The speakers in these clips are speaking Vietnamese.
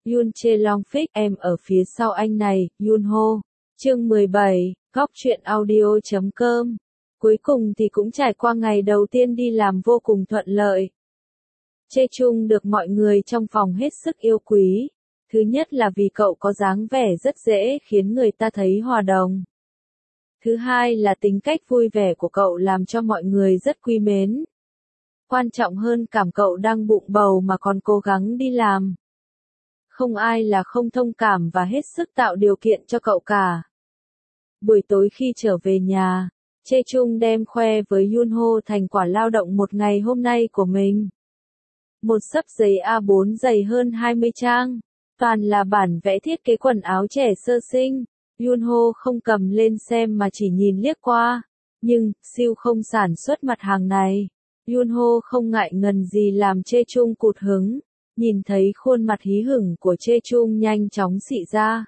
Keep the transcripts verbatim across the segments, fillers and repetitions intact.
Yoon Chae Long Fix, em ở phía sau anh này, Yoon Ho. Chương mười bảy, góc truyện audio chấm com. Cuối cùng thì cũng trải qua ngày đầu tiên đi làm vô cùng thuận lợi. Chae Chung được mọi người trong phòng hết sức yêu quý. Thứ nhất là vì cậu có dáng vẻ rất dễ khiến người ta thấy hòa đồng. Thứ hai là tính cách vui vẻ của cậu làm cho mọi người rất quý mến. Quan trọng hơn cảm cậu đang bụng bầu mà còn cố gắng đi làm. Không ai là không thông cảm và hết sức tạo điều kiện cho cậu cả. Buổi tối khi trở về nhà, Chae Chung đem khoe với Yoon Ho thành quả lao động một ngày hôm nay của mình. Một xấp giấy A bốn dày hơn hai mươi trang, toàn là bản vẽ thiết kế quần áo trẻ sơ sinh. Yoon Ho không cầm lên xem mà chỉ nhìn liếc qua. Nhưng, siêu không sản xuất mặt hàng này. Yoon Ho không ngại ngần gì làm Chae Chung cụt hứng. Nhìn thấy khuôn mặt hí hửng của Chae Chung nhanh chóng xị ra.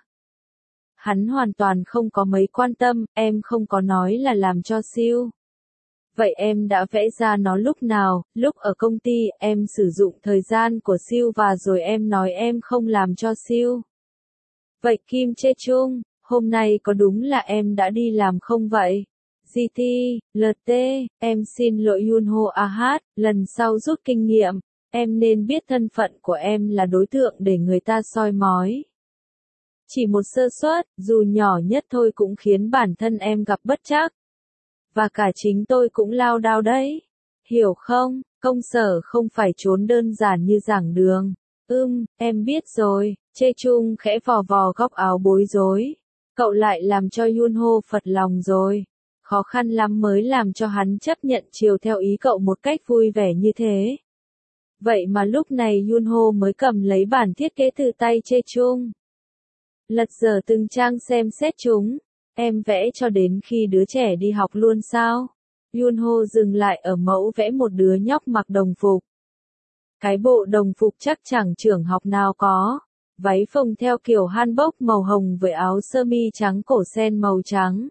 Hắn hoàn toàn không có mấy quan tâm, em không có nói là làm cho siêu. Vậy em đã vẽ ra nó lúc nào? Lúc ở công ty, em sử dụng thời gian của siêu và rồi em nói em không làm cho siêu. Vậy Kim Chae Chung, hôm nay có đúng là em đã đi làm không vậy? giê tê, lờ tê, em xin lỗi Yoon Ho a hát, lần sau rút kinh nghiệm, em nên biết thân phận của em là đối tượng để người ta soi mói. Chỉ một sơ suất, dù nhỏ nhất thôi cũng khiến bản thân em gặp bất trắc. Và cả chính tôi cũng lao đao đấy. Hiểu không? Công sở không phải trốn đơn giản như giảng đường. Ưm, em biết rồi. Chae Chung khẽ vò vò góc áo bối rối. Cậu lại làm cho Yoon Ho phật lòng rồi. Khó khăn lắm mới làm cho hắn chấp nhận chiều theo ý cậu một cách vui vẻ như thế. Vậy mà lúc này Yoon Ho mới cầm lấy bản thiết kế từ tay Chae Chung. Lật dở từng trang xem xét chúng. Em vẽ cho đến khi đứa trẻ đi học luôn sao? Yoon Ho dừng lại ở mẫu vẽ một đứa nhóc mặc đồng phục. Cái bộ đồng phục chắc chẳng trường học nào có. Váy phông theo kiểu hanbok màu hồng với áo sơ mi trắng cổ sen màu trắng.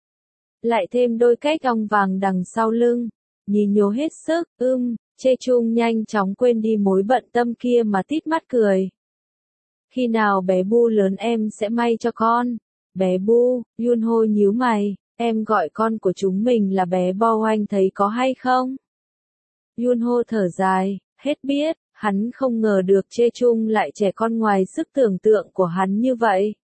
Lại thêm đôi cách ong vàng đằng sau lưng. Nhí nhố hết sức, ưm, Chae Chung nhanh chóng quên đi mối bận tâm kia mà tít mắt cười. Khi nào bé Bu lớn em sẽ may cho con. Bé Bu, Yoon Ho nhíu mày, em gọi con của chúng mình là bé Bo anh thấy có hay không? Yoon Ho thở dài, hết biết, hắn không ngờ được Chae Chung lại trẻ con ngoài sức tưởng tượng của hắn như vậy.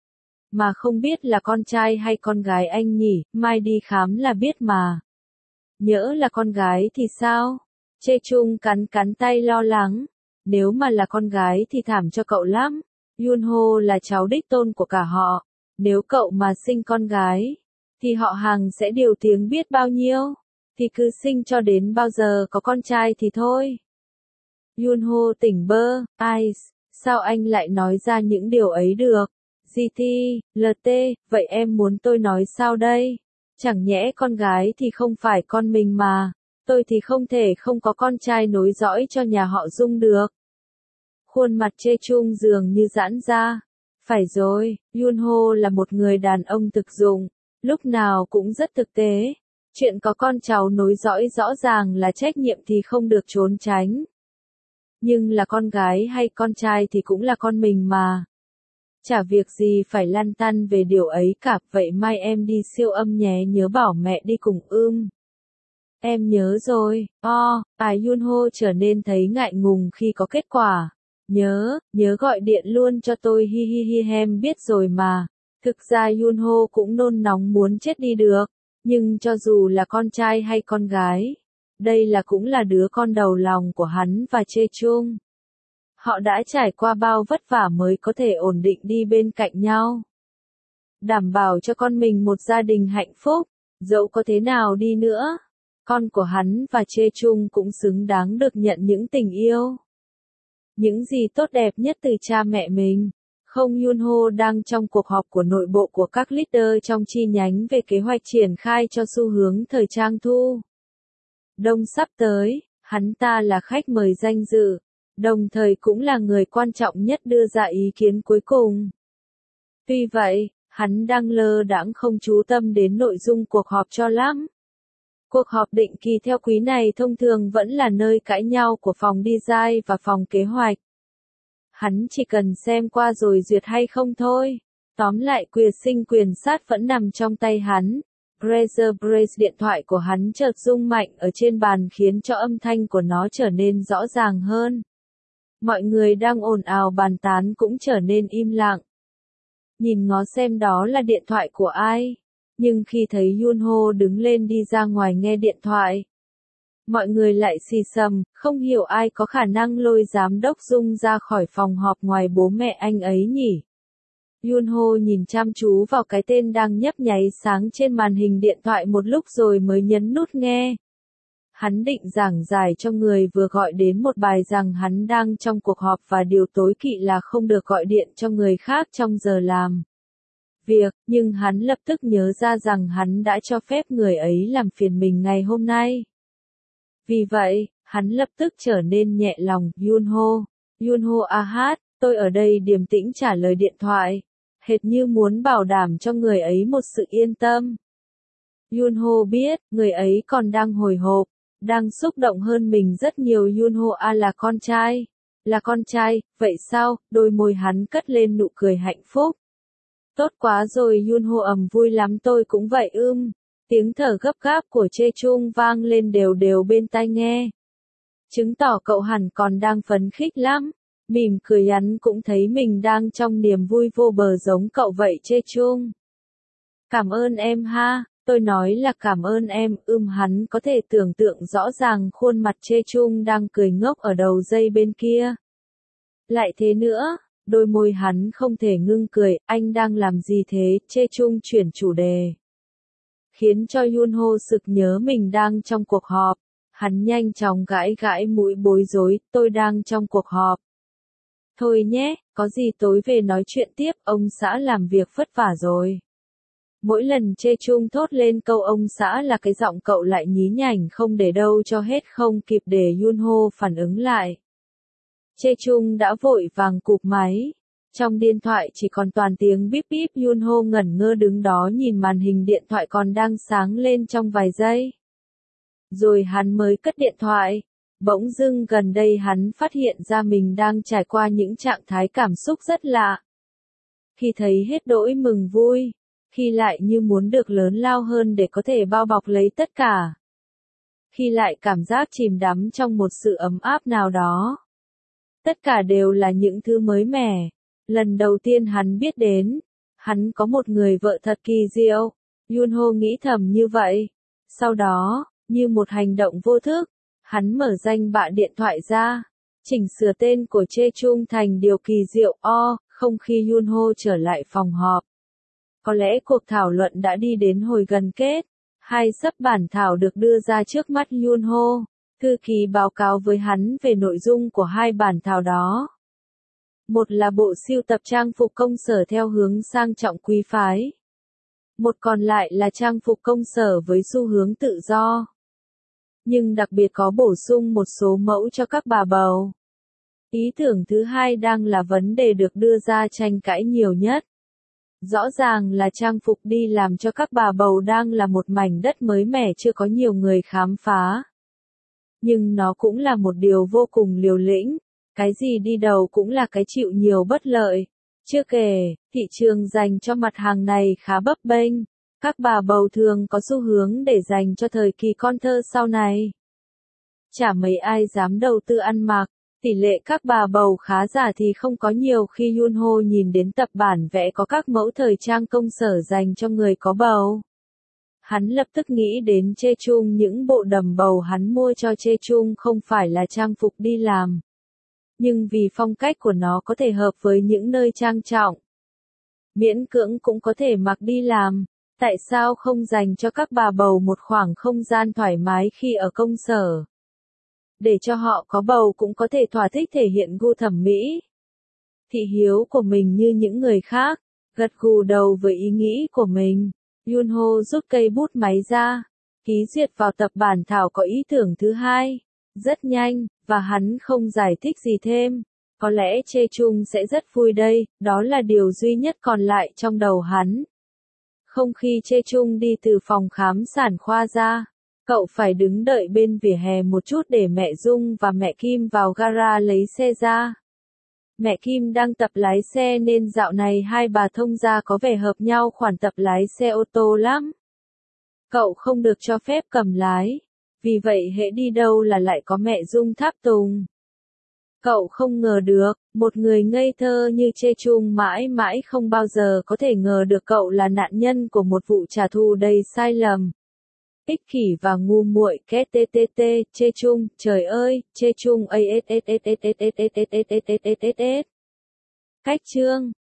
Mà không biết là con trai hay con gái anh nhỉ, mai đi khám là biết mà. Nhỡ là con gái thì sao? Chae Chung cắn cắn tay lo lắng. Nếu mà là con gái thì thảm cho cậu lắm. Yoon Ho là cháu đích tôn của cả họ. Nếu cậu mà sinh con gái, thì họ hàng sẽ điều tiếng biết bao nhiêu. Thì cứ sinh cho đến bao giờ có con trai thì thôi. Yoon Ho tỉnh bơ, Ice, sao anh lại nói ra những điều ấy được? giê tê, lờ tê, vậy em muốn tôi nói sao đây? Chẳng nhẽ con gái thì không phải con mình mà. Tôi thì không thể không có con trai nối dõi cho nhà họ Dung được. Khuôn mặt Chae Chung dường như giãn ra. Phải rồi, Yoon Ho là một người đàn ông thực dụng, lúc nào cũng rất thực tế. Chuyện có con cháu nối dõi rõ ràng là trách nhiệm thì không được trốn tránh. Nhưng là con gái hay con trai thì cũng là con mình mà. Chả việc gì phải lăn tăn về điều ấy cả, vậy mai em đi siêu âm nhé, nhớ bảo mẹ đi cùng ưm. Em nhớ rồi, o, ai Yoon Ho trở nên thấy ngại ngùng khi có kết quả. Nhớ, nhớ gọi điện luôn cho tôi hi hi hi em biết rồi mà. Thực ra Yoon Ho cũng nôn nóng muốn chết đi được. Nhưng cho dù là con trai hay con gái, đây là cũng là đứa con đầu lòng của hắn và Chae Chung. Họ đã trải qua bao vất vả mới có thể ổn định đi bên cạnh nhau. Đảm bảo cho con mình một gia đình hạnh phúc, dẫu có thế nào đi nữa. Con của hắn và Chae Chung cũng xứng đáng được nhận những tình yêu. Những gì tốt đẹp nhất từ cha mẹ mình. Không, Yoon Ho đang trong cuộc họp của nội bộ của các leader trong chi nhánh về kế hoạch triển khai cho xu hướng thời trang thu đông sắp tới, hắn ta là khách mời danh dự, đồng thời cũng là người quan trọng nhất đưa ra ý kiến cuối cùng. Tuy vậy, hắn đang lơ đãng không chú tâm đến nội dung cuộc họp cho lắm. Cuộc họp định kỳ theo quý này thông thường vẫn là nơi cãi nhau của phòng design và phòng kế hoạch. Hắn chỉ cần xem qua rồi duyệt hay không thôi. Tóm lại quyền sinh quyền sát vẫn nằm trong tay hắn. Razer Brace điện thoại của hắn chợt rung mạnh ở trên bàn khiến cho âm thanh của nó trở nên rõ ràng hơn. Mọi người đang ồn ào bàn tán cũng trở nên im lặng. Nhìn ngó xem đó là điện thoại của ai. Nhưng khi thấy Yunho đứng lên đi ra ngoài nghe điện thoại, mọi người lại xì xầm, không hiểu ai có khả năng lôi giám đốc Dung ra khỏi phòng họp ngoài bố mẹ anh ấy nhỉ. Yunho nhìn chăm chú vào cái tên đang nhấp nháy sáng trên màn hình điện thoại một lúc rồi mới nhấn nút nghe. Hắn định giảng giải cho người vừa gọi đến một bài rằng hắn đang trong cuộc họp và điều tối kỵ là không được gọi điện cho người khác trong giờ làm việc, nhưng hắn lập tức nhớ ra rằng hắn đã cho phép người ấy làm phiền mình ngày hôm nay. Vì vậy, hắn lập tức trở nên nhẹ lòng. Yunho, Yunho a hát, tôi ở đây điềm tĩnh trả lời điện thoại, hệt như muốn bảo đảm cho người ấy một sự yên tâm. Yunho biết, người ấy còn đang hồi hộp, đang xúc động hơn mình rất nhiều. Yunho a là con trai. Là con trai, vậy sao? Đôi môi hắn cất lên nụ cười hạnh phúc. Tốt quá rồi. Yunho ầm vui lắm, tôi cũng vậy ưm. Tiếng thở gấp gáp của Chê Chung vang lên đều đều bên tai nghe. Chứng tỏ cậu hẳn còn đang phấn khích lắm. Mỉm cười hắn cũng thấy mình đang trong niềm vui vô bờ giống cậu vậy Chê Chung. Cảm ơn em ha, tôi nói là cảm ơn em, ưm hắn có thể tưởng tượng rõ ràng khuôn mặt Chê Chung đang cười ngốc ở đầu dây bên kia. Lại thế nữa, đôi môi hắn không thể ngưng cười, anh đang làm gì thế? Chê Chung chuyển chủ đề. Khiến cho Yunho sực nhớ mình đang trong cuộc họp. Hắn nhanh chóng gãi gãi mũi bối rối, tôi đang trong cuộc họp. Thôi nhé, có gì tối về nói chuyện tiếp, ông xã làm việc vất vả rồi. Mỗi lần Chê Chung thốt lên câu ông xã là cái giọng cậu lại nhí nhảnh không để đâu cho hết, không kịp để Yunho phản ứng lại. Chê Chung đã vội vàng cụp máy. Trong điện thoại chỉ còn toàn tiếng bíp bíp. Yunho ngẩn ngơ đứng đó nhìn màn hình điện thoại còn đang sáng lên trong vài giây. Rồi hắn mới cất điện thoại. Bỗng dưng gần đây hắn phát hiện ra mình đang trải qua những trạng thái cảm xúc rất lạ. Khi thấy hết đỗi mừng vui, khi lại như muốn được lớn lao hơn để có thể bao bọc lấy tất cả. Khi lại cảm giác chìm đắm trong một sự ấm áp nào đó. Tất cả đều là những thứ mới mẻ. Lần đầu tiên hắn biết đến, hắn có một người vợ thật kỳ diệu. Yunho nghĩ thầm như vậy. Sau đó, như một hành động vô thức, hắn mở danh bạ điện thoại ra, chỉnh sửa tên của Chê Chung thành điều kỳ diệu o, không khi Yunho trở lại phòng họp. Có lẽ cuộc thảo luận đã đi đến hồi gần kết. Hai sấp bản thảo được đưa ra trước mắt Yunho. Thư ký báo cáo với hắn về nội dung của hai bản thảo đó. Một là bộ sưu tập trang phục công sở theo hướng sang trọng quý phái. Một còn lại là trang phục công sở với xu hướng tự do. Nhưng đặc biệt có bổ sung một số mẫu cho các bà bầu. Ý tưởng thứ hai đang là vấn đề được đưa ra tranh cãi nhiều nhất. Rõ ràng là trang phục đi làm cho các bà bầu đang là một mảnh đất mới mẻ chưa có nhiều người khám phá. Nhưng nó cũng là một điều vô cùng liều lĩnh. Cái gì đi đầu cũng là cái chịu nhiều bất lợi. Chưa kể, thị trường dành cho mặt hàng này khá bấp bênh. Các bà bầu thường có xu hướng để dành cho thời kỳ con thơ sau này. Chả mấy ai dám đầu tư ăn mặc. Tỷ lệ các bà bầu khá giả thì không có nhiều. Khi Yunho nhìn đến tập bản vẽ có các mẫu thời trang công sở dành cho người có bầu, hắn lập tức nghĩ đến Chê Chung. Những bộ đầm bầu hắn mua cho Chê Chung không phải là trang phục đi làm, nhưng vì phong cách của nó có thể hợp với những nơi trang trọng, miễn cưỡng cũng có thể mặc đi làm. Tại sao không dành cho các bà bầu một khoảng không gian thoải mái khi ở công sở? Để cho họ có bầu cũng có thể thỏa thích thể hiện gu thẩm mỹ, thị hiếu của mình như những người khác, gật gù đầu với ý nghĩ của mình. Yunho rút cây bút máy ra, ký duyệt vào tập bản thảo có ý tưởng thứ hai. Rất nhanh, và hắn không giải thích gì thêm. Có lẽ Chê Chung sẽ rất vui đây, đó là điều duy nhất còn lại trong đầu hắn. Không khi Chê Chung đi từ phòng khám sản khoa ra, cậu phải đứng đợi bên vỉa hè một chút để mẹ Dung và mẹ Kim vào gara lấy xe ra. Mẹ Kim đang tập lái xe nên dạo này hai bà thông gia có vẻ hợp nhau khoản tập lái xe ô tô lắm. Cậu không được cho phép cầm lái, vì vậy hễ đi đâu là lại có mẹ Dung tháp tùng. Cậu không ngờ được, một người ngây thơ như Chê Chung mãi mãi không bao giờ có thể ngờ được cậu là nạn nhân của một vụ trả thù đầy sai lầm. Ích kỷ và ngu muội, két tê tê tê, Chê Chung, trời ơi, Chê Chung a s s s s s s s s s s s. Cách chương